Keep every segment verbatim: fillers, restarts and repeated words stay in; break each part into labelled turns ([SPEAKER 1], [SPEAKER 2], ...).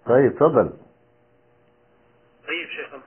[SPEAKER 1] طيب تفضل.
[SPEAKER 2] طيب شيخنا.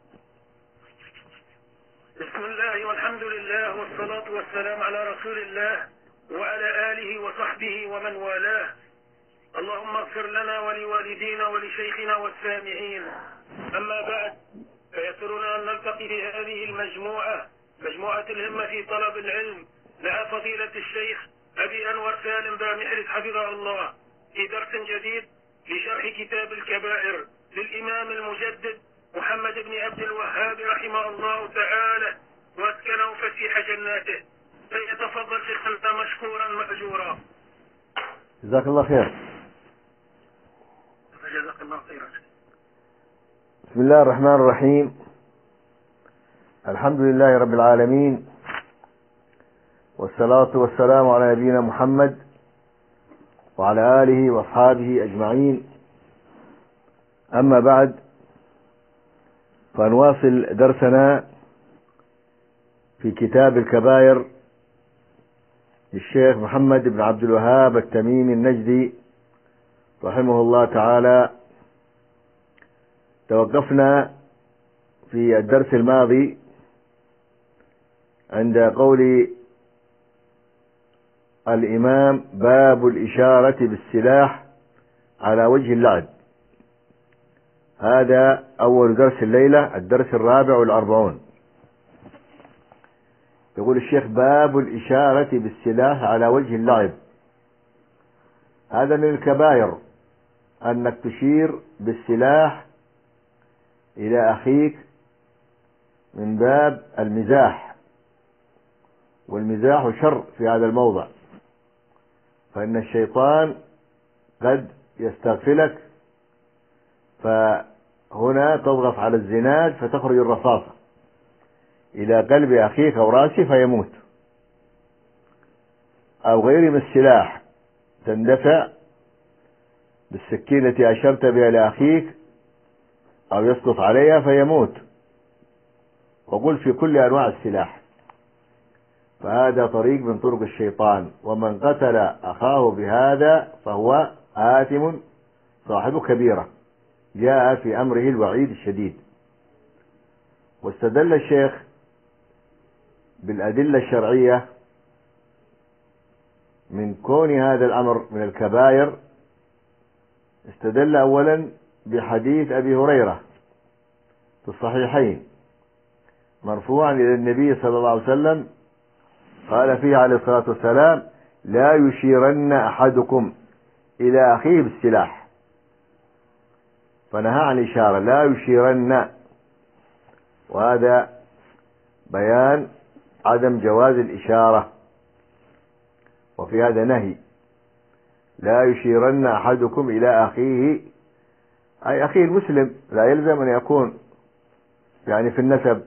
[SPEAKER 2] بسم الله والحمد لله والصلاة والسلام على رسول الله وعلى آله وصحبه ومن والاه. اللهم اغفر لنا ولوالدينا ولشيخنا والسامعين. أما بعد، فيسرنا أن نلتقي في هذه المجموعة، مجموعة الهمة في طلب العلم، مع فضيلة الشيخ أبي أنور سالم بامحرز حفظه الله، في درس جديد لشرح كتاب الكبائر للإمام المجدد محمد بن عبد الوهاب رحمه الله تعالى واسكنه فسيح جناته. فليتفضل شيخنا مشكورا مأجورا.
[SPEAKER 1] جزاك الله خير.
[SPEAKER 2] جزاك الله خيرا.
[SPEAKER 1] بسم الله الرحمن الرحيم. الحمد لله رب العالمين، والصلاة والسلام على نبينا محمد وعلى آله وأصحابه أجمعين. أما بعد، فنواصل درسنا في كتاب الكبائر للشيخ محمد بن عبد الوهاب التميمي النجدي رحمه الله تعالى. توقفنا في الدرس الماضي عند قول الإمام: باب الإشارة بالسلاح على وجه اللعب. هذا أول درس الليلة، الدرس الرابع والأربعون. يقول الشيخ: باب الإشارة بالسلاح على وجه اللعب. هذا من الكبائر، أنك تشير بالسلاح إلى أخيك من باب المزاح، والمزاح شر في هذا الموضع، فإن الشيطان قد يستغفلك، فهنا تضغط على الزناد فتخرج الرصاصة إلى قلب أخيك أو رأسه فيموت، أو غير من السلاح تندفع بالسكينة التي أشرت بها لأخيك أو يسقط عليها فيموت. وقل في كل أنواع السلاح، فهذا طريق من طرق الشيطان. ومن قتل أخاه بهذا فهو آثم صاحب كبيرة، جاء في أمره الوعيد الشديد. واستدل الشيخ بالأدلة الشرعية من كون هذا الأمر من الكبائر. استدل أولا بحديث أبي هريرة في الصحيحين مرفوعا إلى النبي صلى الله عليه وسلم، قال فيه عليه الصلاة والسلام: لا يشيرن أحدكم إلى أخيه بالسلاح. فنهى عن الإشارة، لا يشيرن، وهذا بيان عدم جواز الإشارة، وفي هذا نهي: لا يشيرن أحدكم إلى أخيه، أي أخيه المسلم، لا يلزم أن يكون يعني في النسب،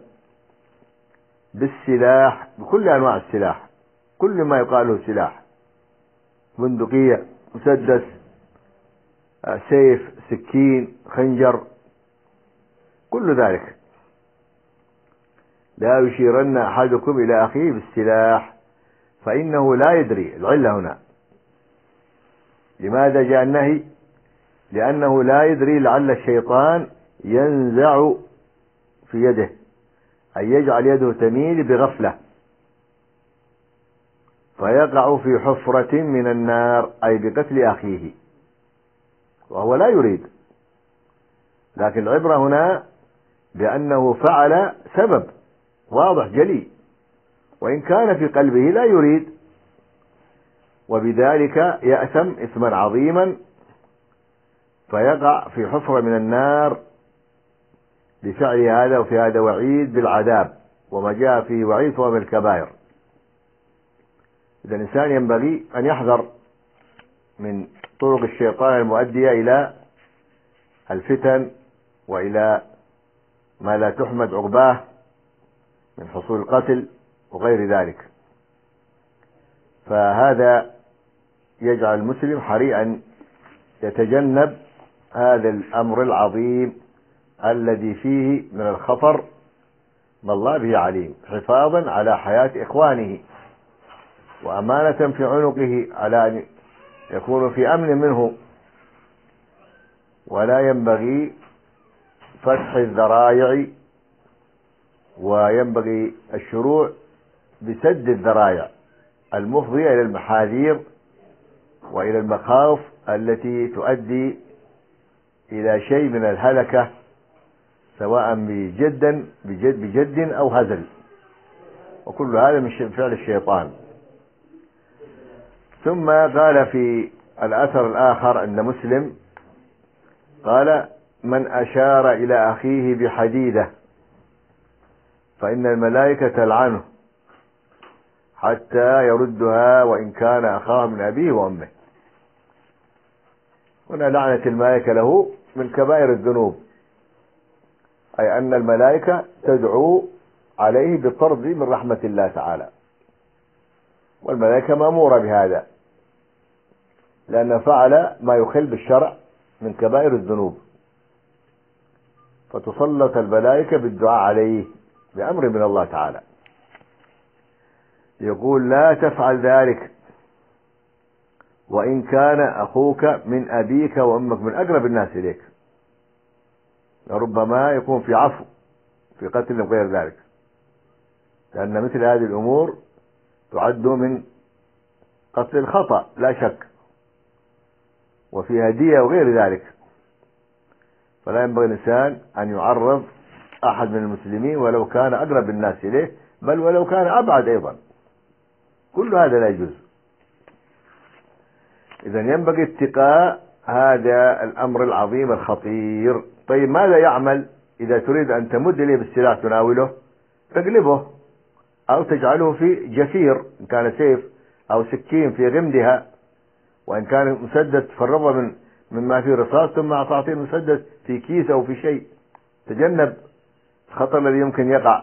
[SPEAKER 1] بالسلاح، بكل أنواع السلاح، كل ما يقال له سلاح: بندقية، مسدس، سيف، سكين، خنجر، كل ذلك. لا يشيرن أحدكم إلى أخيه بالسلاح فإنه لا يدري. العلة هنا لماذا جاء النهي؟ لأنه لا يدري، لعل الشيطان ينزع في يده، أن يجعل يده تميل بغفلة فيقع في حفرة من النار، أي بقتل أخيه، وهو لا يريد. لكن العبرة هنا بأنه فعل سبب واضح جلي، وإن كان في قلبه لا يريد، وبذلك يأثم إثما عظيما فيقع في حفرة من النار بفعل هذا. وفي هذا وعيد بالعذاب، وما جاء فيه وعيد فهو من الكبائر. إذا الإنسان ينبغي أن يحذر من طرق الشيطان المؤدية إلى الفتن وإلى ما لا تحمد عقباه من حصول القتل وغير ذلك. فهذا يجعل المسلم حريصا يتجنب هذا الأمر العظيم الذي فيه من الخطر ما الله به عليم، حفاظا على حياة إخوانه وأمانة في عنقه على أن يكونوا في أمن منه. ولا ينبغي فتح الذرائع، وينبغي الشروع بسد الذرائع المفضية إلى المحاذير وإلى المخاوف التي تؤدي إلى شيء من الهلكة، سواء بجد بجد, بجد أو هزل، وكل هذا من فعل الشيطان. ثم قال في الأثر الآخر عند مسلم قال: من أشار إلى أخيه بحديدة فإن الملائكة تلعنه حتى يردها وإن كان أخاه من أبيه وأمه. هنا لعنة الملائكة له من كبائر الذنوب، أي أن الملائكة تدعو عليه بالطرد من رحمة الله تعالى، والملائكة مأمورة بهذا لأن فعل ما يخل بالشرع من كبائر الذنوب، فتسلط الملائكة بالدعاء عليه بأمر من الله تعالى. يقول: لا تفعل ذلك وإن كان أخوك من أبيك وأمك، من أقرب الناس إليك، ربما يكون في عفو في قتل وغير ذلك، لأن مثل هذه الأمور تعد من قتل الخطأ لا شك، وفي هدية وغير ذلك، فلا ينبغي الإنسان أن يعرض أحد من المسلمين ولو كان أقرب الناس إليه، بل ولو كان أبعد أيضا، كل هذا لا يجوز. إذا ينبغي اتقاء هذا الأمر العظيم الخطير. طيب ماذا يعمل إذا تريد أن تمد إليه بالسلاح تناوله؟ تقلبه أو تجعله في جفير، إن كان سيف أو سكين في غمدها، وإن كان مسدس تفرغه من مما فيه رصاص، ثم تعطيه المسدس في كيس أو في شيء، تجنب الخطر الذي يمكن يقع.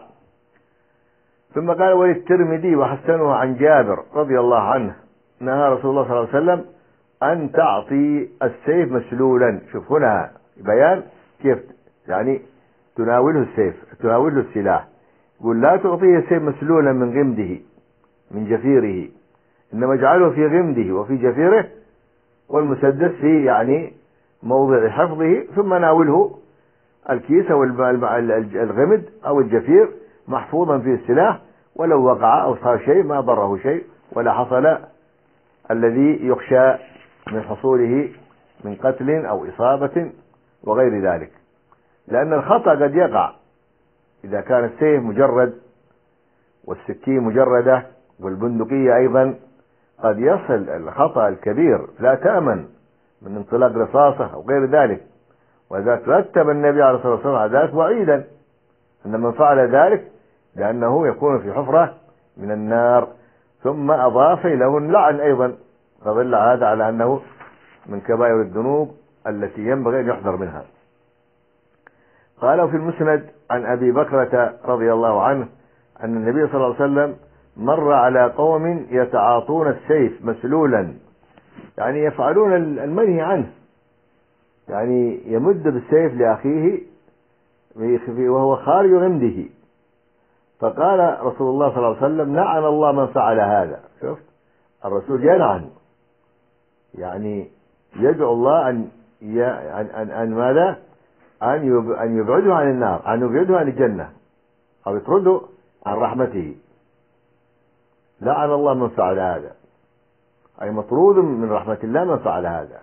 [SPEAKER 1] ثم قال: وللترمذي وحسنه عن جابر رضي الله عنه نهى رسول الله صلى الله عليه وسلم أن تعطي السيف مسلولا. شوف هنا بيان كيف يعني تناوله السيف، تناوله السلاح. يقول: لا تعطيه السيف مسلولا من غمده من جفيره، إنما اجعله في غمده وفي جفيره، والمسدس في يعني موضع حفظه، ثم ناوله الكيس أو الغمد أو الجفير محفوظا فيه السلاح، ولو وقع أو صار شيء ما ضره شيء ولا حصل الذي يخشى من حصوله من قتل أو إصابة وغير ذلك، لأن الخطأ قد يقع إذا كان السيف مجرد والسكين مجردة والبندقية أيضا، قد يصل الخطأ الكبير لا تأمن من انطلاق رصاصة أو غير ذلك. وذلك رتب النبي عليه الصلاة والسلام على ذلك وعيدا أن من فعل ذلك لأنه يكون في حفرة من النار، ثم أضاف له اللعن أيضا، فدل هذا على أنه من كبائر الذنوب التي ينبغي أن يحذر منها. قالوا في المسند عن أبي بكرة رضي الله عنه أن النبي صلى الله عليه وسلم مر على قوم يتعاطون السيف مسلولا، يعني يفعلون المنهي عنه، يعني يمد بالسيف لأخيه وهو خارج غمده. فقال رسول الله صلى الله عليه وسلم: لعن الله من فعل هذا. شفت الرسول يلعن، يعني يدعو الله أن أن أن ماذا؟ أن أن يبعده عن النار، أن يبعده عن الجنة، أو يطرده عن رحمته. لعن الله من فعل هذا، أي مطرود من رحمة الله من فعل هذا.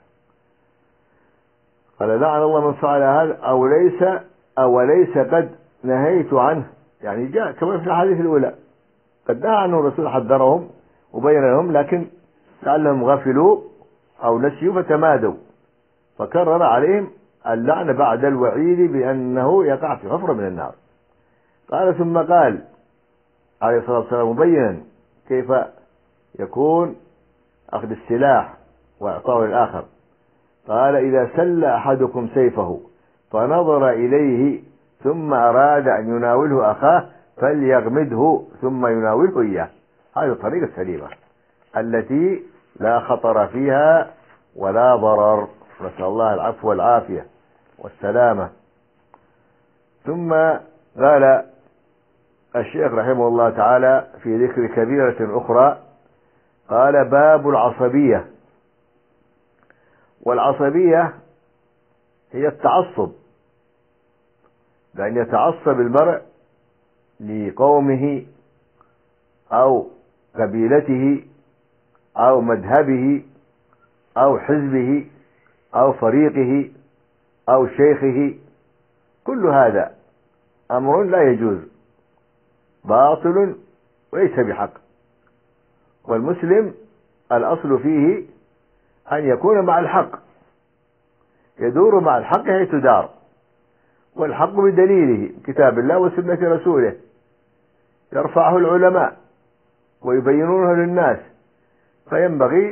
[SPEAKER 1] قال: لعن الله من فعل هذا أو ليس أو ليس قد نهيت عنه، يعني جاء كما في الحديث الأولى قد نهى عنه الرسول، حذرهم وبين لهم، لكن لعلهم غفلوا أو نسيوا فتمادوا، فكرر عليهم اللعن بعد الوعيد بأنه يقع في حفرة من النار. قال: ثم قال عليه الصلاة والسلام مبينا كيف يكون أخذ السلاح وإعطائه للآخر، قال: إذا سل أحدكم سيفه فنظر إليه ثم أراد أن يناوله أخاه فليغمده ثم يناوله إياه. هذه الطريقة السليمة التي لا خطر فيها ولا ضرر، نسأل الله العفو والعافية والسلامة. ثم قال الشيخ رحمه الله تعالى في ذكر كبيرة أخرى، قال: باب العصبية. والعصبية هي التعصب، بأن يتعصب المرء لقومه أو قبيلته أو مذهبه أو حزبه أو فريقه أو شيخه. كل هذا أمر لا يجوز، باطل وليس بحق. والمسلم الأصل فيه أن يكون مع الحق، يدور مع الحق حيث دار، والحق بدليله كتاب الله وسنة رسوله، يرفعه العلماء ويبينونه للناس، فينبغي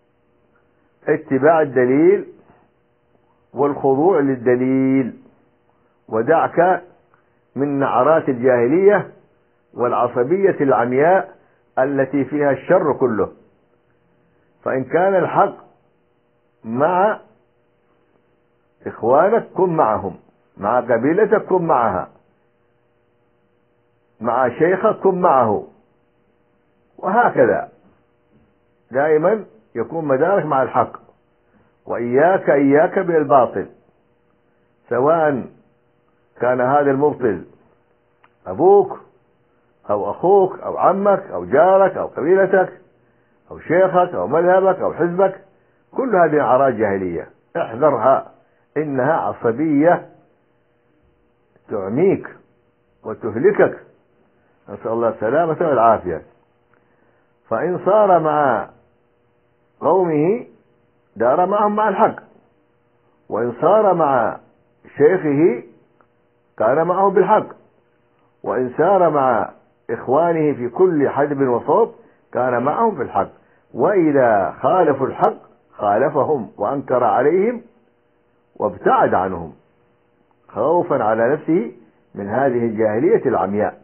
[SPEAKER 1] اتباع الدليل والخضوع للدليل، ودعك من نعرات الجاهلية والعصبية العمياء التي فيها الشر كله. فإن كان الحق مع إخوانك كن معهم، مع قبيلتك كن معها، مع شيخك كن معه، وهكذا دائما يكون مدارك مع الحق. وإياك إياك بالباطل، سواء كان هذا المبطل أبوك أو أخوك أو عمك أو جارك أو قبيلتك أو شيخك أو مذهبك أو حزبك، كل هذه أعراض جاهلية، احذرها، إنها عصبية تعميك وتهلكك، نسأل الله السلامة والعافية. فإن صار مع قومه دار معهم مع الحق، وإن صار مع شيخه كان معه بالحق، وإن سار مع إخوانه في كل حدب وصوب كان معهم بالحق. وإذا خالفوا الحق خالفهم وأنكر عليهم وابتعد عنهم خوفا على نفسه من هذه الجاهلية العمياء.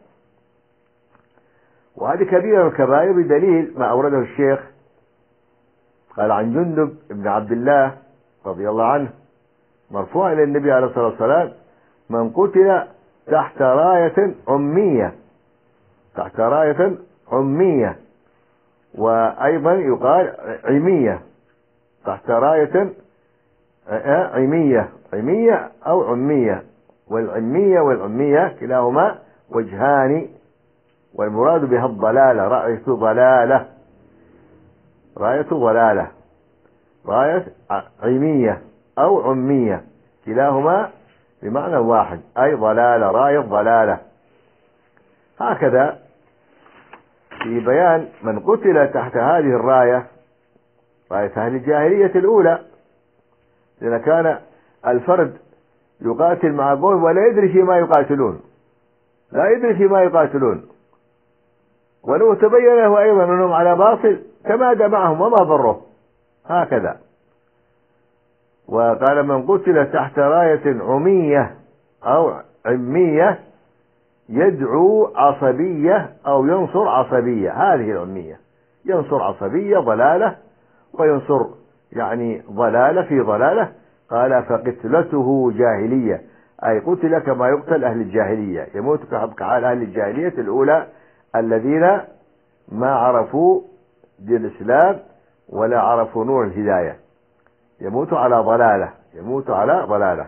[SPEAKER 1] وهذه كبيرة الكبائر بدليل ما أورده الشيخ، قال عن جندب بن عبد الله رضي الله عنه مرفوع إلى النبي عليه الصلاة والسلام: من قتل تحت راية عمية، تحت راية عمية، وأيضا يقال عمية، تحت راية عمية، عمية أو عمية، والعمية والعمية كلاهما وجهان، والمراد بها الضلالة، راية ضلالة، راية ضلالة، راية عمية أو عمية، كلاهما بمعنى واحد، أي ضلالة، راية ضلالة. هكذا في بيان من قتل تحت هذه الراية، راية أهل الجاهلية الأولى، إذا كان الفرد يقاتل مع قوم ولا يدري فيما يقاتلون، لا يدري فيما يقاتلون، ولو تبين له أيضا أنهم على باطل تمادى معهم وما ضره، هكذا. وقال: من قتل تحت راية عمية أو عمية يدعو عصبية أو ينصر عصبية، هذه العمية، ينصر عصبية ضلالة وينصر يعني ضلالة في ضلالة. قال: فقتلته جاهلية، أي قتل كما يقتل أهل الجاهلية، يموت كحال أهل الجاهلية الأولى الذين ما عرفوا دين الإسلام ولا عرفوا نور الهداية، يموت على ضلالة، يموت على ضلالة.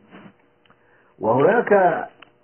[SPEAKER 1] وهناك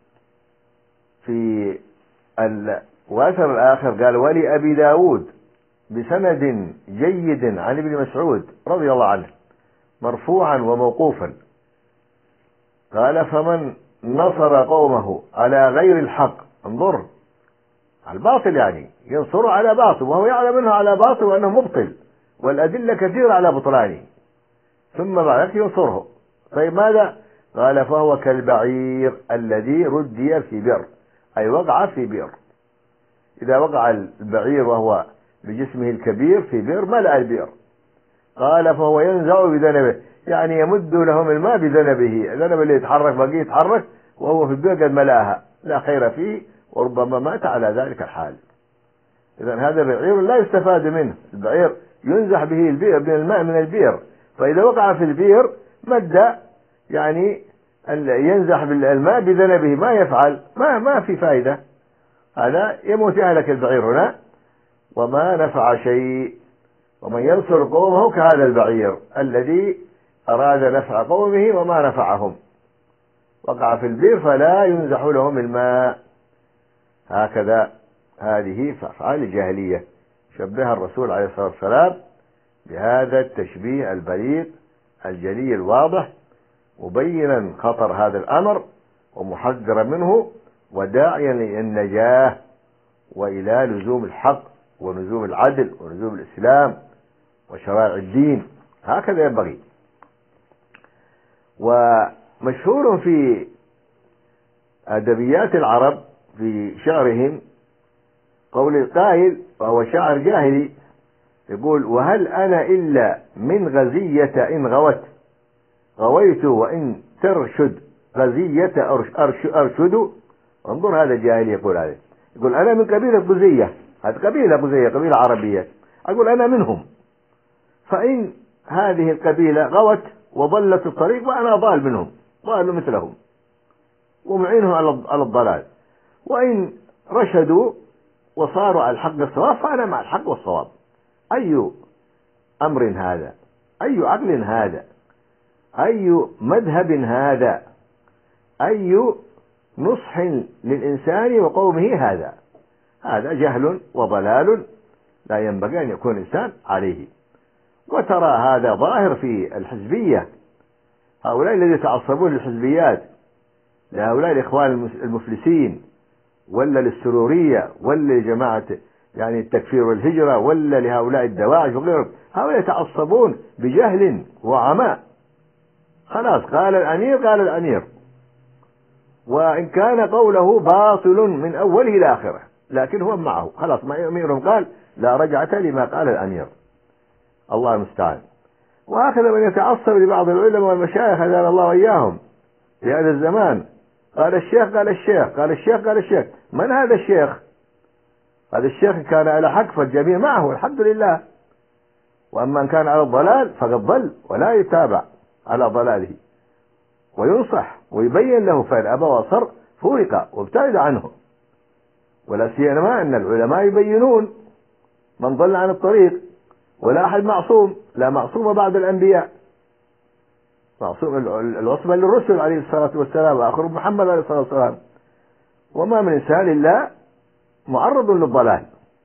[SPEAKER 1] في الواتر الآخر قال: ولأبي داود بسند جيد عن ابن مسعود رضي الله عنه مرفوعا وموقوفا، قال: فمن نصر قومه على غير الحق، انظر على الباطل، يعني ينصر على باطل وهو يعلم انه على باطل وانه مبطل والأدلة كثيرة على بطلانه، ثم بعد ذلك ينصره، طيب ماذا؟ قال: فهو كالبعير الذي ردي في بئر، أي وقع في بئر. إذا وقع البعير وهو بجسمه الكبير في بئر ملأ البئر، قال: فهو ينزع بذنبه، يعني يمد لهم الماء بذنبه، الذنب اللي يتحرك بقي يتحرك وهو في البئر قد ملأها، لا خير فيه، وربما مات على ذلك الحال. إذن هذا بعير لا يستفاد منه، البعير ينزح به البئر من الماء من البئر، فإذا وقع في البئر مد يعني ينزح بالماء بذنبه، ما يفعل، ما ما في فائدة، هذا يموت يهلك البعير هنا وما نفع شيء. ومن ينصر قومه كهذا البعير الذي أراد نفع قومه وما نفعهم، وقع في البئر فلا ينزح لهم الماء. هكذا هذه أفعال الجاهلية شبه الرسول عليه الصلاة والسلام بهذا التشبيه البليغ الجلي الواضح، مبينا خطر هذا الأمر ومحذرا منه وداعيا للنجاة وإلى لزوم الحق ولزوم العدل ولزوم الإسلام وشرائع الدين. هكذا ينبغي. ومشهور في أدبيات العرب في شعرهم قول القائل وهو شاعر جاهلي يقول: وهل أنا إلا من غزية إن غوت غويت وإن ترشد غزية أرش أرشد. انظر هذا الجاهلي يقول هذا، يقول أنا من قبيلة غزية، هذه قبيلة غزية قبيلة عربية، أقول أنا منهم، فإن هذه القبيلة غوت وضلت الطريق وأنا ضال منهم، ضال مثلهم ومعينهم على الضلال، وإن رشدوا وصاروا على الحق والصواب فأنا مع الحق والصواب. أي أمر هذا؟ أي عقل هذا؟ أي مذهب هذا؟ أي نصح للإنسان وقومه هذا؟ هذا جهل وضلال لا ينبغي أن يكون الإنسان عليه. وترى هذا ظاهر في الحزبية، هؤلاء الذين يتعصبون للحزبيات، لهؤلاء الإخوان المفلسين، ولا للسرورية، ولا لجماعة يعني التكفير والهجرة، ولا لهؤلاء الدواعش وغيرهم، هؤلاء يتعصبون بجهل وعماء. خلاص قال الأمير قال الأمير، وإن كان قوله باطل من أوله إلى آخره، لكن هو معه خلاص، ما أميرهم قال لا رجعة لما قال الأمير. الله المستعان. وهكذا من يتعصب لبعض العلماء والمشايخ هدانا الله وإياهم في هذا الزمان، قال الشيخ قال الشيخ قال الشيخ قال الشيخ. من هذا الشيخ؟ هذا الشيخ كان على حق فالجميع معه الحمد لله، وأما إن كان على الضلال فقد ضل ولا يتابع على ضلاله وينصح ويبين له، فإن أبى وصر فورق وابتعد عنه. ولا سيما أن العلماء يبينون من ضل عن الطريق، ولا أحد معصوم، لا معصوم بعد الأنبياء، معصوم الوصمة للرسل عليه الصلاة والسلام وآخر محمد عليه الصلاة والسلام. وما من إنسان إلا معرض للضلال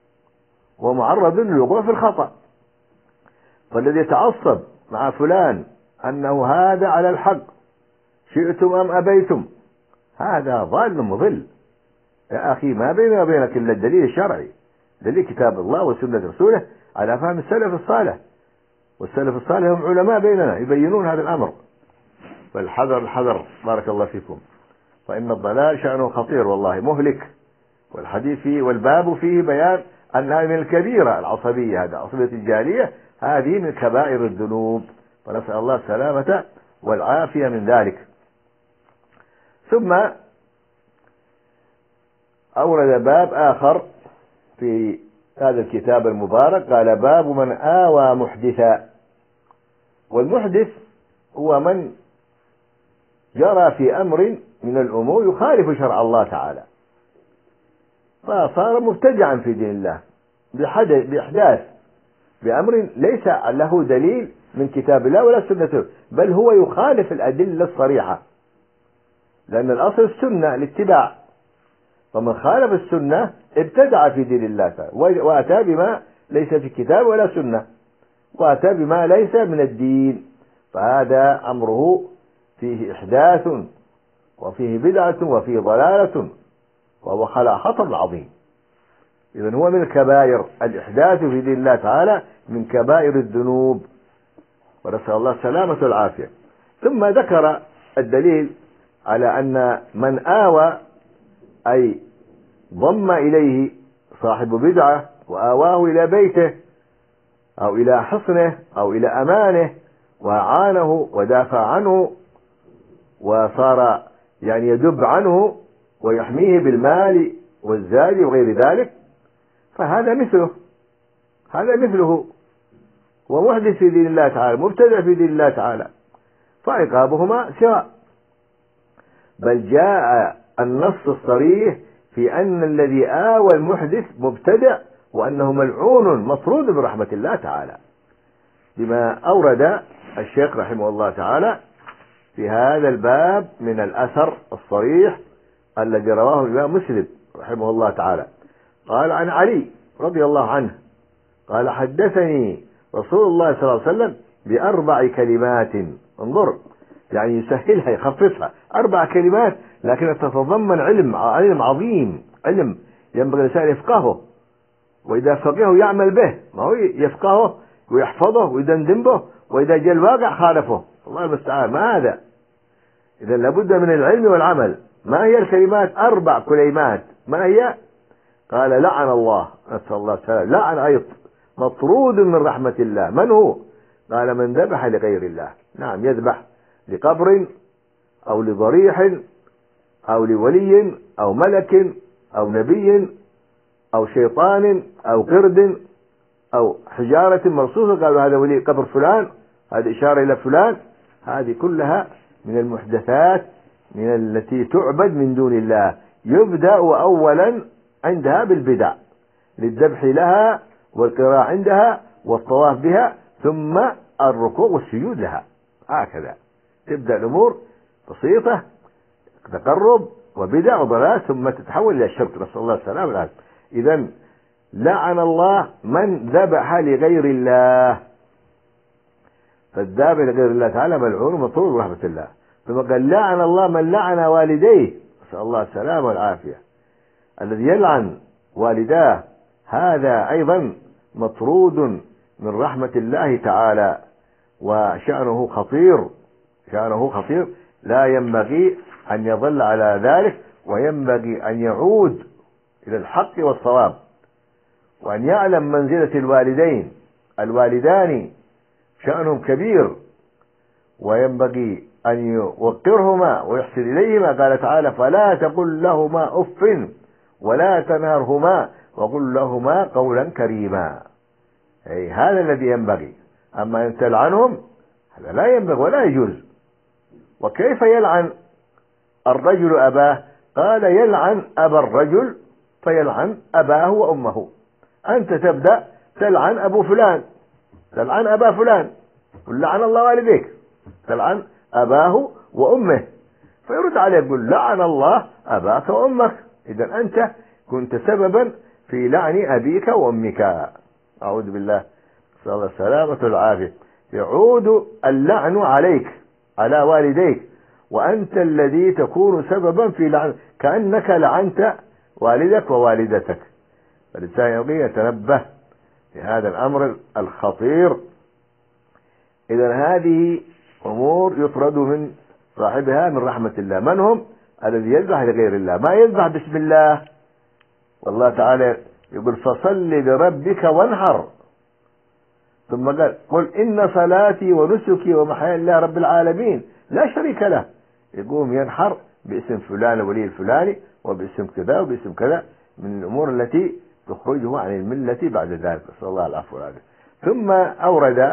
[SPEAKER 1] ومعرض للوقوع في الخطأ. فالذي يتعصب مع فلان أنه هذا على الحق شئتم أم أبيتم، هذا ضال مضل. يا أخي ما بيننا وبينك إلا الدليل الشرعي، دليل كتاب الله وسنة رسوله على فهم السلف الصالح، والسلف الصالح هم علماء بيننا يبينون هذا الأمر. فالحذر الحذر بارك الله فيكم، فإن الضلال شأنه خطير والله مهلك. والحديث فيه والباب فيه بيان أنها من الكبيرة العصبية، هذا عصبية الجاهلية، هذه من كبائر الذنوب، فنسأل الله السلامة والعافية من ذلك. ثم أورد باب آخر في هذا الكتاب المبارك، قال باب من آوى محدثا. والمحدث هو من جرى في أمر من الأمور يخالف شرع الله تعالى، فصار مبتدعا في دين الله بإحداث بأمر ليس له دليل من كتاب الله ولا سنته، بل هو يخالف الأدلة الصريحة، لأن الأصل السنة الاتباع، فمن خالف السنة ابتدع في دين الله تعالى وأتى بما ليس في كتاب ولا سنة، وأتى بما ليس من الدين، فهذا أمره فيه إحداث وفيه بدعة وفيه ضلالة، وهو خطر عظيم. إذن هو من الكبائر، الإحداث في دين الله تعالى من كبائر الذنوب، ونسأل الله السلامة والعافية. ثم ذكر الدليل على أن من آوى أي ضم إليه صاحب بدعة وآواه إلى بيته أو إلى حصنه أو إلى أمانه وأعانه ودافع عنه وصار يعني يدب عنه ويحميه بالمال والزاد وغير ذلك، فهذا مثله، هذا مثله ومحدث في دين الله تعالى، مبتدع في دين الله تعالى، فعقابهما سواء. بل جاء النص الصريح في أن الذي آوى المحدث مبتدع، وأنه ملعون مطرود برحمة الله تعالى، بما أورد الشيخ رحمه الله تعالى في هذا الباب من الأثر الصريح الذي رواه الإمام مسلم رحمه الله تعالى. قال عن علي رضي الله عنه قال حدثني رسول الله صلى الله عليه وسلم بأربع كلمات. انظر، يعني يسهلها يخففها، أربع كلمات لكن تتضمن علم علم عظيم، علم ينبغي الإنسان يفقهه، وإذا فقهه يعمل به، ما هو يفقهه ويحفظه ويدندن به، وإذا جاء الواقع خالفه. الله المستعان. ما هذا؟ إذا لابد من العلم والعمل. ما هي الكلمات؟ أربع كلمات. ما هي؟ قال لعن الله، نسأل الله السلامة، لعن أيض، مطرود من رحمة الله. من هو؟ قال من ذبح لغير الله. نعم، يذبح لقبر أو لضريح أو لولي أو ملك أو نبي أو شيطان أو قرد أو حجارة مرصوصة، قالوا هذا ولي قبر فلان، هذه إشارة إلى فلان. هذه كلها من المحدثات، من التي تعبد من دون الله. يبدأ أولا عندها بالبدع للذبح لها والقراءة عندها والطواف بها، ثم الركوع والسجود لها. هكذا تبدأ الأمور بسيطة، تقرب وبدع وضلال، ثم تتحول إلى الشرك، نسأل الله السلامة والعافية. إذا لعن الله من ذبح لغير الله، فالذابح لغير الله تعالى ملعون ومطرود برحمة الله. ثم قال لعن الله من لعن والديه، نسأل الله السلامة والعافية. الذي يلعن والداه هذا أيضا مطرود من رحمة الله تعالى، وشأنه خطير، شأنه خطير، لا ينبغي أن يظل على ذلك، وينبغي أن يعود إلى الحق والصواب، وأن يعلم منزلة الوالدين. الوالدان شأنهم كبير، وينبغي أن يوقرهما ويحسن إليهما. قال تعالى فلا تقل لهما أف ولا تنهرهما وقل لهما قولا كريما. أي هذا الذي ينبغي. أما أن تلعنهم هذا لا ينبغي ولا يجوز. وكيف يلعن الرجل أباه؟ قال يلعن أبا الرجل فيلعن أباه وأمه. أنت تبدأ تلعن أبو فلان، تلعن أبا فلان، قل لعن الله والديك، تلعن أباه وأمه، فيرد عليه يقول لعن الله أباك وأمك. إذا أنت كنت سببا في لعن أبيك وأمك. أعوذ بالله، نسأل الله السلامة والعافية. يعود اللعن عليك، على والديك، وأنت الذي تكون سببا في لعن، كأنك لعنت والدك ووالدتك. فالإنسان ينبغي يتنبه لهذا الأمر الخطير. إذا هذه أمور يطرد من صاحبها من رحمة الله. من هم؟ الذي يذبح لغير الله، ما يذبح بسم الله. والله تعالى يقول فصل لربك وانحر، ثم قال قل إن صلاتي ونسكي ومحياي لله رب العالمين لا شريك له. يقوم ينحر باسم فلان ولي الفلاني وباسم كذا وباسم كذا، من الأمور التي تخرجه عن الملة بعد ذلك، نسأل الله العفو والعافية. ثم أورد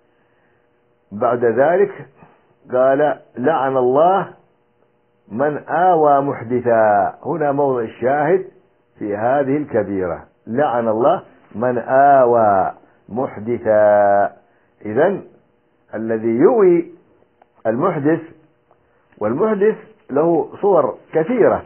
[SPEAKER 1] بعد ذلك قال لعن الله من آوى محدثا. هنا موضع الشاهد في هذه الكبيرة، لعن الله من آوى محدثا. إذن الذي يؤوي المحدث، والمحدث له صور كثيرة،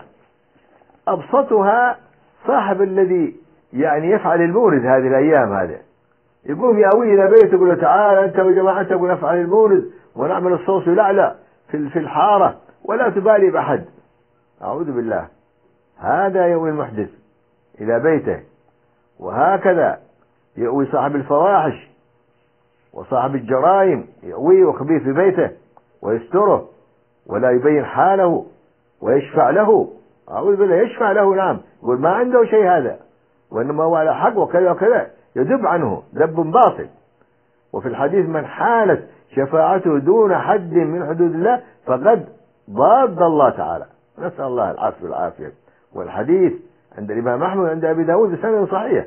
[SPEAKER 1] أبسطها صاحب الذي يعني يفعل المورد هذه الأيام، هذا يقوم يأوي إلى بيته يقول له تعال أنت وجماعتك ونفعل المورد ونعمل الصوص يلعلع في في الحارة ولا تبالي بأحد. أعوذ بالله. هذا يأوي المحدث إلى بيته. وهكذا يأوي صاحب الفواحش وصاحب الجرائم، يأويه ويخبيه في بيته ويستره ولا يبين حاله ويشفع له. أعوذ بالله. يشفع له، نعم، يقول ما عنده شيء هذا، وإنما هو على حق وكذا وكذا، يذب عنه ذب باطل. وفي الحديث من حالت شفاعته دون حد من حدود الله فقد ضاد الله تعالى، نسأل الله العافية والعافية. والحديث عند الإمام أحمد عند أبي داود بسند صحيح.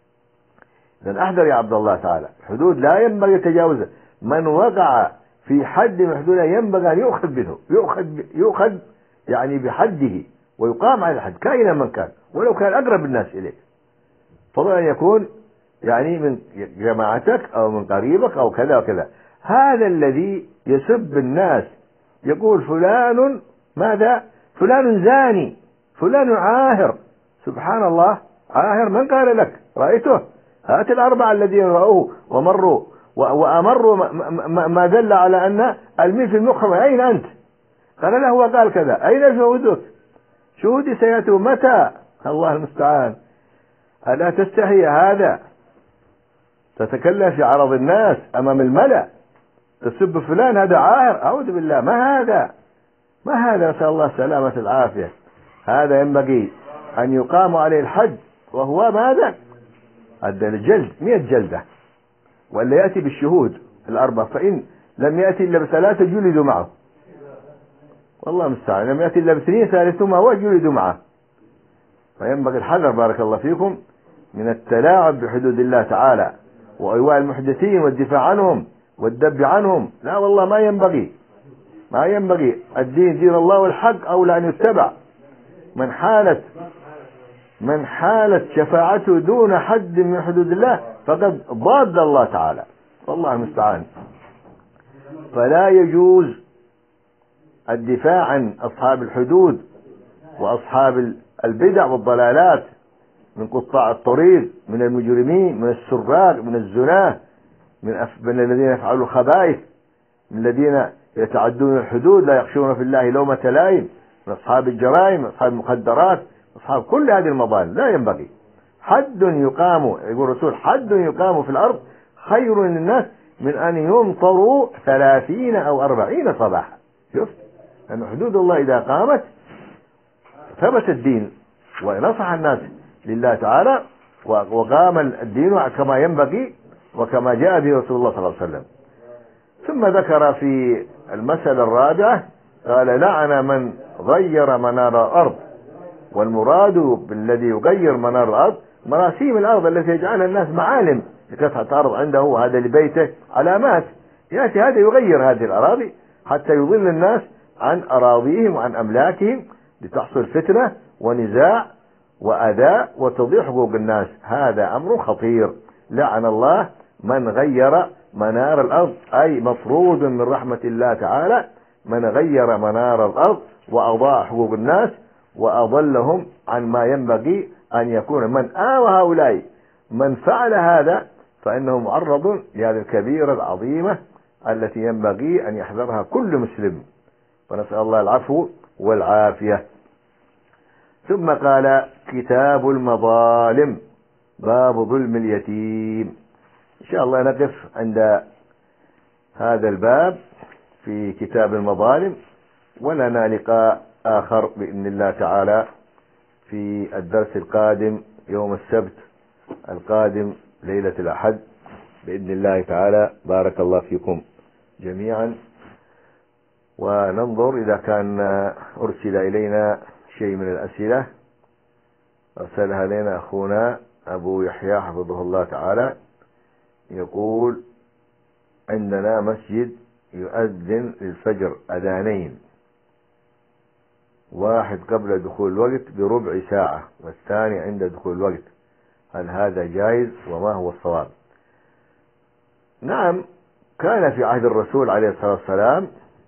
[SPEAKER 1] إذن أحذر يا عبد الله تعالى، حدود لا ينبغي تجاوزها. من وقع في حد من حدودها ينبغي أن يؤخذ منه، يؤخذ يؤخذ يعني بحده ويقام على الحد كائنا من كان، ولو كان أقرب الناس إليك، فضلا أن يكون يعني من جماعتك أو من قريبك أو كذا وكذا. هذا الذي يسب الناس يقول فلان ماذا؟ فلان زاني، فلان عاهر. سبحان الله، عاهر من قال لك؟ رأيته؟ هات الأربعة الذين رأوه ومروا وأمروا ما دل على أن الميل في المخ. أين أنت؟ قال له وقال كذا. أين شهودك؟ شهودي سيأتوا متى؟ الله المستعان. ألا تستحي هذا؟ تتكلم في عرض الناس أمام الملأ تسب فلان هذا عاهر؟ أعوذ بالله، ما هذا؟ ما هذا؟ نسأل الله السلامة العافية. هذا ينبغي أن يقام عليه الحد، وهو ماذا؟ الجلد، مئة جلدة، ولا يأتي بالشهود الأربعة، فإن لم يأتي إلا بثلاثة جلدوا معه. والله المستعان. لم يأتي إلا باثنين ثالثهما هو جلدوا معه. فينبغي الحذر بارك الله فيكم من التلاعب بحدود الله تعالى وإيواء المحدثين والدفاع عنهم والدب عنهم. لا والله ما ينبغي، ما ينبغي. الدين دين الله والحق أولى أن يتبع. من حالت من حالت شفاعته دون حد من حدود الله فقد ضاد الله تعالى، والله المستعان. فلا يجوز الدفاع عن أصحاب الحدود وأصحاب البدع والضلالات من قطاع الطريق، من المجرمين، من السراق، من الزناه، من, أف... من الذين يفعلون الخبائث، من الذين يتعدون الحدود لا يخشون في الله لومة لائم، من أصحاب الجرائم، من أصحاب المخدرات، أصحاب كل هذه المظالم. لا ينبغي. حد يقام، يقول الرسول حد يقام في الأرض خير للناس من أن يمطروا ثلاثين أو أربعين صباحا. شفت أن حدود الله إذا قامت ثبت الدين ونصح الناس لله تعالى وقام الدين كما ينبغي وكما جاء به رسول الله صلى الله عليه وسلم. ثم ذكر في المسألة الرابعة قال لعن من غير منار الأرض. والمراد بالذي يغير منار الأرض مراسيم الأرض التي يجعلها الناس معالم لقطعة أرض عنده، وهذا لبيته علامات، يأتي هذا يغير هذه الأراضي حتى يضل الناس عن أراضيهم وعن أملاكهم لتحصل فتنة ونزاع وأذى وتضيع حقوق الناس. هذا أمر خطير. لعن الله من غير منار الأرض، أي مطرود من رحمة الله تعالى من غير منار الأرض وأضاع حقوق الناس وأضلهم عن ما ينبغي أن يكون. من آوى هؤلاء من فعل هذا فإنه معرض لهذه الكبيرة العظيمة التي ينبغي أن يحذرها كل مسلم، ونسأل الله العفو والعافية. ثم قال كتاب المظالم، باب ظلم اليتيم. إن شاء الله نقف عند هذا الباب في كتاب المظالم، ولنا لقاء آخر بإذن الله تعالى في الدرس القادم يوم السبت القادم ليلة الأحد بإذن الله تعالى. بارك الله فيكم جميعا، وننظر إذا كان أرسل إلينا شيء من الأسئلة. أرسلها لنا أخونا أبو يحيى حفظه الله تعالى، يقول عندنا مسجد يؤذن للفجر أذانين، واحد قبل دخول الوقت بربع ساعة والثاني عند دخول الوقت، هل هذا جائز وما هو الصواب؟ نعم، كان في عهد الرسول عليه الصلاة والسلام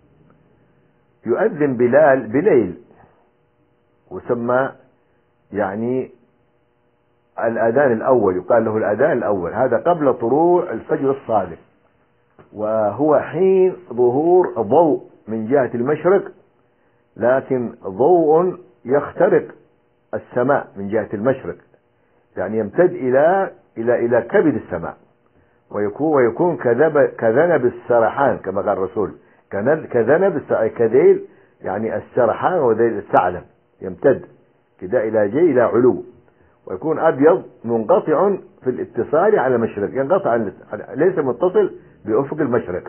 [SPEAKER 1] يؤذن بلال بليل، وسمى يعني الأذان الأول، يقال له الأذان الأول، هذا قبل طلوع الفجر الصادق، وهو حين ظهور ضوء من جهة المشرق، لكن ضوء يخترق السماء من جهة المشرق، يعني يمتد إلى إلى إلى كبد السماء، ويكون ويكون كذنب السرحان كما قال الرسول، كذنب كذيل يعني السرحان وذيل الثعلب، يمتد كذا إلى جي إلى علو، ويكون أبيض منقطع في الاتصال على المشرق، ينقطع ليس متصل بأفق المشرق،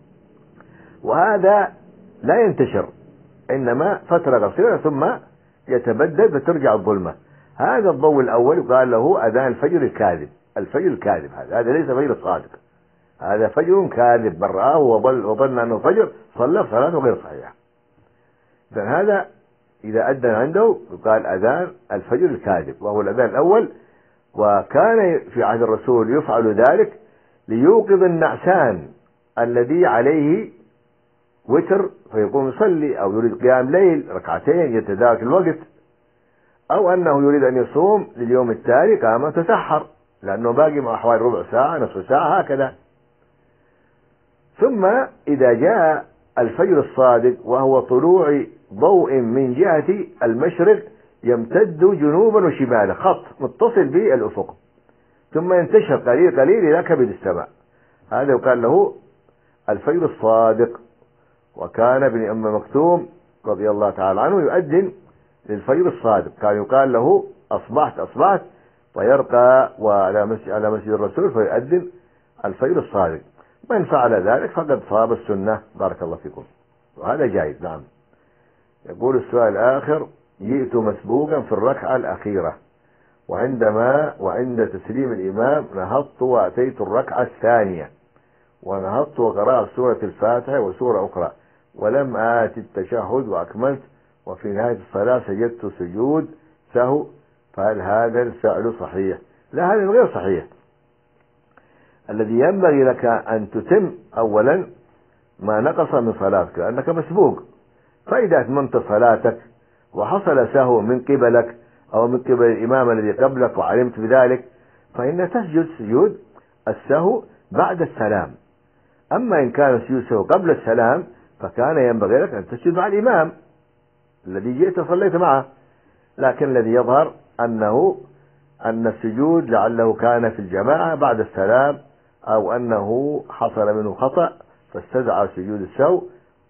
[SPEAKER 1] وهذا لا ينتشر، إنما فترة قصيرة ثم يتبدل فترجع الظلمة. هذا الضوء الأول يقال له أذان الفجر الكاذب، الفجر الكاذب هذا هذا ليس فجر صادق، هذا فجر كاذب، من رآه وظل وظن أنه فجر صلى صلاته غير صحيحة. فهذا إذا أذن عنده يقال أذان الفجر الكاذب، وهو الأذان الأول، وكان في عهد الرسول يفعل ذلك ليوقظ النعسان الذي عليه وتر فيقوم يصلي، أو يريد قيام ليل ركعتين يتدارك الوقت، أو أنه يريد أن يصوم لليوم التالي قام تسحر لأنه باقي مع حوالي ربع ساعة نصف ساعة هكذا. ثم إذا جاء الفجر الصادق وهو طلوع ضوء من جهة المشرق يمتد جنوبا وشمالا خط متصل بالأفق، ثم ينتشر قليل قليل إلى كبد السماء، هذا يقال له الفجر الصادق. وكان ابن أم مكتوم رضي الله تعالى عنه يؤذن للفجر الصادق، كان يقال له أصبحت أصبحت، فيرقى وعلى مسجد على مسجد الرسول فيؤذن الفجر الصادق. من فعل ذلك فقد صاب السنة. بارك الله فيكم، وهذا جائز. نعم. يقول السؤال الآخر: جئت مسبوقا في الركعة الأخيرة، وعندما وعند تسليم الإمام نهضت وأتيت الركعة الثانية، ونهضت وقرأت سورة الفاتحة وسورة أخرى، ولم آت التشهد وأكملت، وفي نهاية الصلاة سجدت سجود سهو، فهل هذا الفعل صحيح؟ لا، هذا غير صحيح. الذي ينبغي لك أن تتم أولا ما نقص من صلاتك لأنك مسبوق، فإذا أتممت صلاتك وحصل سهو من قبلك أو من قبل الإمام الذي قبلك وعلمت بذلك فإن تسجد سجود السهو بعد السلام. أما إن كان سجود سهو قبل السلام فكان ينبغي لك أن تسجد مع الإمام الذي جئت صليت معه، لكن الذي يظهر أنه أن السجود لعله كان في الجماعة بعد السلام، أو أنه حصل منه خطأ فاستدعى سجود السهو،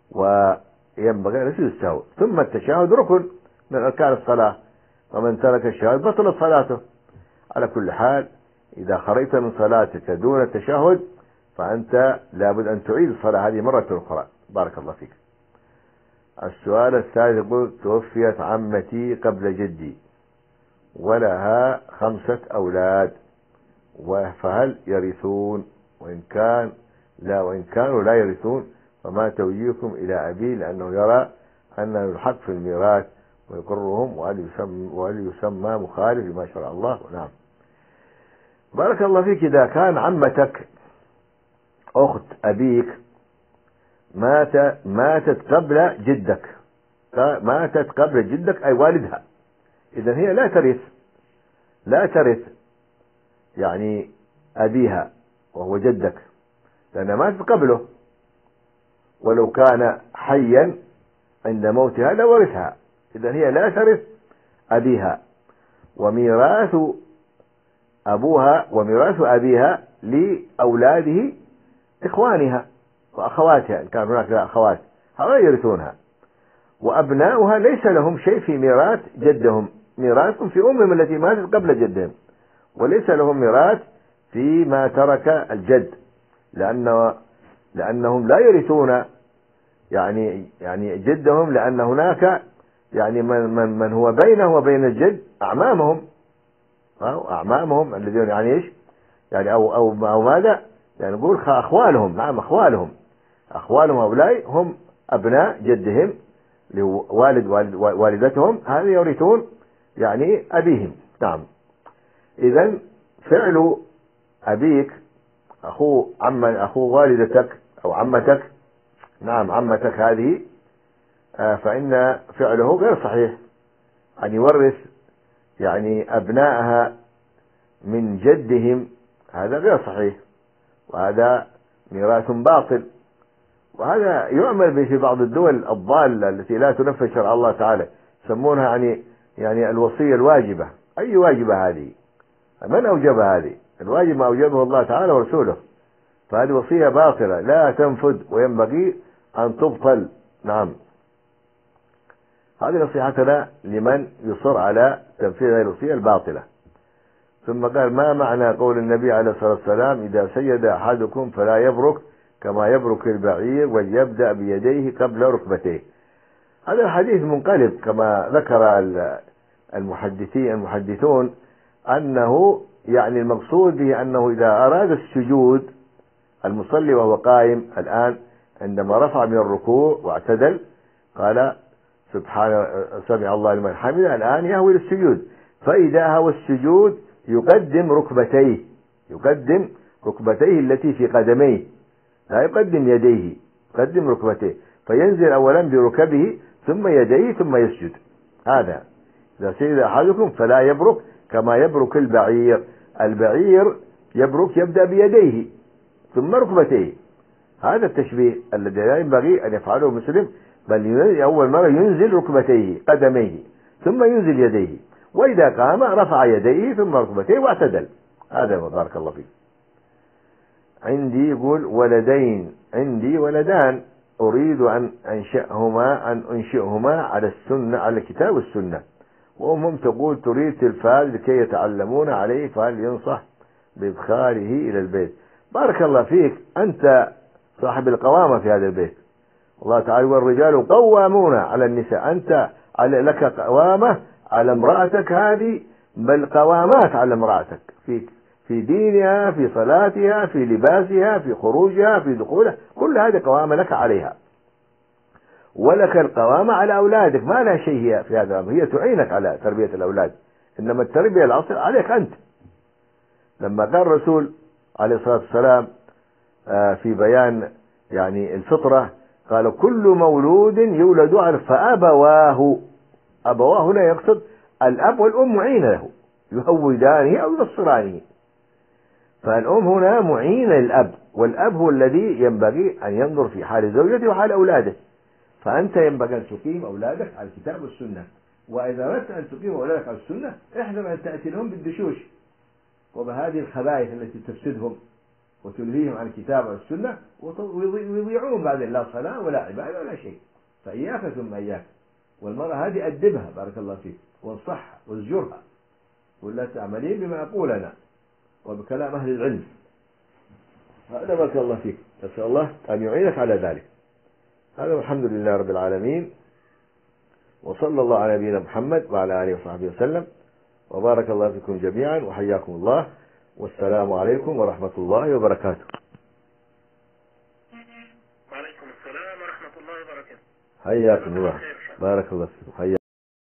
[SPEAKER 1] وينبغي أن يسجد السهو. ثم التشهد ركن من أركان الصلاة، ومن ترك الشهادة بطلت صلاته. على كل حال إذا خرجت من صلاتك دون التشهد فأنت لابد أن تعيد الصلاة هذه مرة أخرى. بارك الله فيك. السؤال الثالث يقول: توفيت عمتي قبل جدي ولها خمسة أولاد، فهل يرثون؟ وإن كان لا وإن كانوا لا يرثون فما توجيهكم إلى أبي لأنه يرى أنه الحق في الميراث ويقرهم، وهل يسمى, وهل يسمى مخالف لما شرع الله؟ نعم. بارك الله فيك. إذا كان عمتك أخت أبيك مات ماتت قبل جدك ماتت قبل جدك أي والدها، إذن هي لا ترث لا ترث يعني أبيها وهو جدك، لأنها ماتت قبله، ولو كان حيا عند موتها لورثها. إذن هي لا ترث أبيها، وميراث أبوها وميراث أبيها لأولاده إخوانها وأخواتها إن كان هناك أخوات، هؤلاء يرثونها. وأبناؤها ليس لهم شيء في ميراث جدهم، ميراثهم في أمهم التي ماتت قبل جدهم، وليس لهم ميراث فيما ترك الجد، لأن لأنهم لا يرثون يعني يعني جدهم، لأن هناك يعني من من من هو بينه وبين الجد أعمامهم أو أعمامهم الذين يعني إيش يعني أو أو أو ماذا يعني نقول أخوالهم. نعم، أخوالهم أخوالهم هؤلاء هم أبناء جدهم لوالد والد والدتهم، هذه يرثون يعني أبيهم. نعم. إذن فعل أبيك أخو عم أخو والدتك أو عمتك، نعم عمتك هذه، فإن فعله غير صحيح، أن يورث يعني أبنائها من جدهم، هذا غير صحيح، وهذا ميراث باطل. وهذا يعمل به في بعض الدول الضالة التي لا تنفذ شرع الله تعالى، يسمونها يعني يعني الوصية الواجبة. أي واجبة هذه؟ من أوجب هذه؟ الواجب ما أوجبه الله تعالى ورسوله، فهذه وصية باطلة لا تنفذ وينبغي أن تبطل. نعم. هذه نصيحتنا لمن يصر على تنفيذ هذه الوصية الباطلة. ثم قال: ما معنى قول النبي عليه الصلاة والسلام: إذا سجد أحدكم فلا يبرك كما يبرك البعير وليبدأ بيديه قبل ركبتيه؟ هذا الحديث منقلب كما ذكر المحدثين المحدثون أنه يعني المقصود به أنه إذا أراد السجود المصلي وهو قائم الآن عندما رفع من الركوع واعتدل قال سبحان سمع الله لمن حمده، الآن يهوي للسجود، فإذا هوى السجود يقدم ركبتيه يقدم ركبتيه التي في قدميه، لا يقدم يديه، يقدم ركبتيه، فينزل أولا بركبه ثم يديه ثم يسجد. هذا إذا سجد أحدكم فلا يبرك كما يبرك البعير. البعير يبرك يبدأ بيديه ثم ركبتيه. هذا التشبيه الذي لا ينبغي أن يفعله المسلم، بل أول مرة ينزل ركبتيه قدميه ثم ينزل يديه، وإذا قام رفع يديه ثم ركبتيه واعتدل. هذا بارك الله فيك. عندي يقول ولدين، عندي ولدان أريد أن أنشأهما أن أنشئهما على السنة، على الكتاب والسنة، وأمهم تقول تريد تلفاز لكي يتعلمون عليه، فهل ينصح بإدخاله إلى البيت؟ بارك الله فيك، أنت صاحب القوامة في هذا البيت. الله تعالى والرجال قوامون على النساء، أنت على لك قوامة على امرأتك هذه، بل قوامات على امرأتك في في دينها، في صلاتها، في لباسها، في خروجها، في دخولها، كل هذه قوامة لك عليها. ولك القوامة على أولادك، ما لها شيء هي في هذا، هي تعينك على تربية الأولاد، إنما التربية الأصل عليك أنت. لما قال الرسول عليه الصلاة والسلام في بيان يعني الفطرة، قال كل مولود يولد على فأبواه، أبواه هنا يقصد الأب والأم معين له، يهودانه أو ينصرانه. فالأم هنا معينة للأب، والأب هو الذي ينبغي أن ينظر في حال زوجته وحال أولاده. فأنت ينبغي أن تقيم أولادك على الكتاب والسنة، وإذا أردت أن تقيم أولادك على السنة احذر أن تأتي لهم بالدشوش وبهذه الخبائث التي تفسدهم وتلهيهم عن الكتاب والسنة، ويضيعون بعد لا صلاة ولا عبادة ولا شيء. فإياك ثم إياك. والمرأة هذه أدبها بارك الله فيك، وانصحها وازجرها، ولا تعملين بما أقول أنا وبكلام أهل العلم. هذا بارك الله فيك، نسأل الله أن يعينك على ذلك. هذا والحمد لله رب العالمين، وصلى الله على نبينا محمد وعلى آله وصحبه وسلم، وبارك الله فيكم جميعا، وحياكم الله، والسلام عليكم ورحمة الله وبركاته.
[SPEAKER 2] وعليكم السلام ورحمة الله وبركاته.
[SPEAKER 1] حياكم الله، بارك الله فيكم.